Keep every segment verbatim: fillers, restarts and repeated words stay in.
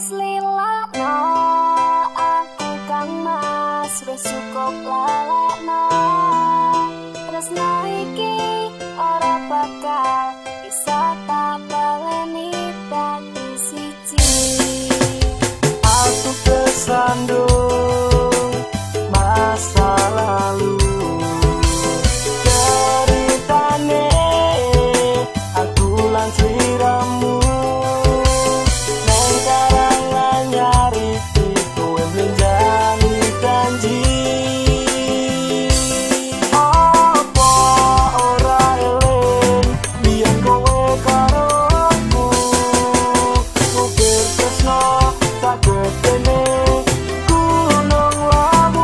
wis lilakno aku kang mas wis cukup lalakno tresno iki ora bakal bisa tak baleni dadi siji aku kesandung masa lalu ceritane aku lan sliramu neng karangan nyari kowe menjani janji apa ora eling biyen kowe karo aku kupir tresno tak gedene gunung lawu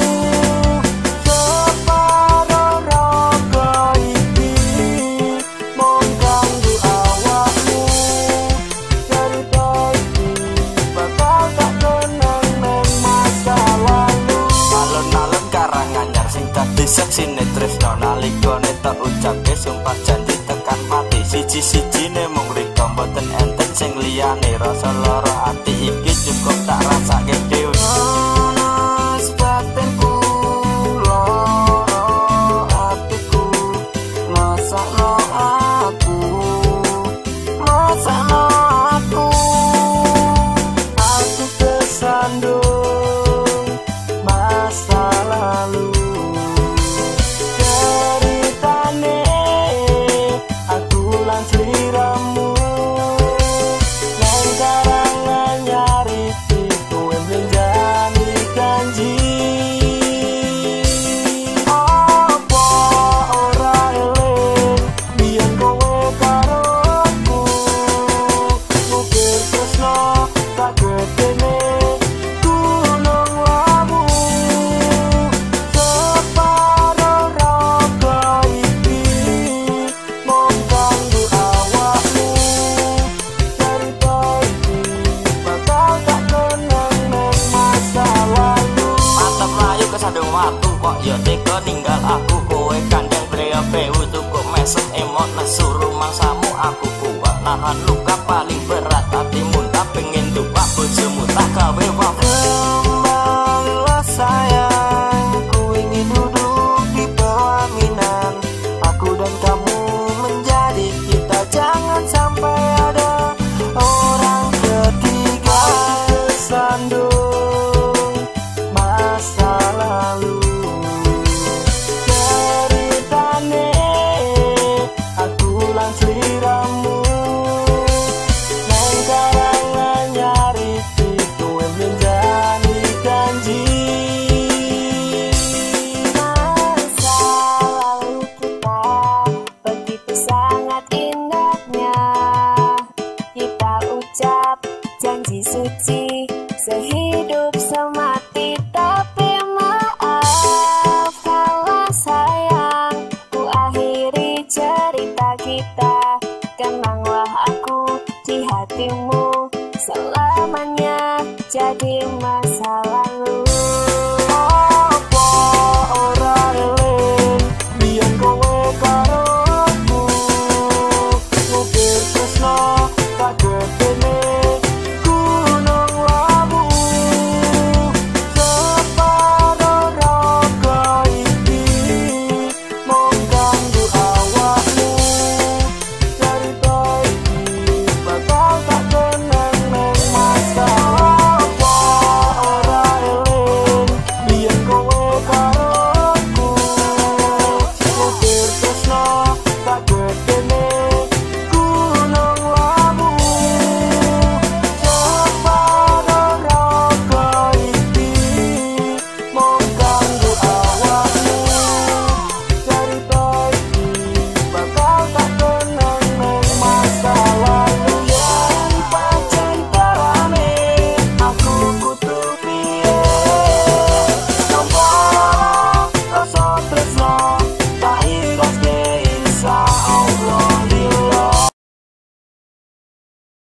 separo raga iki mung kanggo awakmu cerita iki bakal tak kenang nang masa lalu alon-alon karangan nyar sing dadi seksine tresno nalikane tak ucapke sumpah janji tekan mati siji-sijine mung rika mboten enten sing liyane rasa lara ati iki cukup tak rasake dhewe batinku lara atiku masakno aku masakno aku aku kesandung masa lalu ceritane aku lan sliramu nang karangan nyari kowe menjani janji apa ora eling biyen kowe karo aku kupir tresno tak gedene gunung lawu separo raga iki mung kanggo awakmu cerita iki bakal tak kenang nang masa lalu mantap layu kesandung watu kok ya tega ninggal aku kowe kandang breya-brewu cukup mesem emot nesu rumangsamu aku kuat nahan luka paling berat hatimu tak pengen lupa bojomu tak gawe wae kembanglah sayang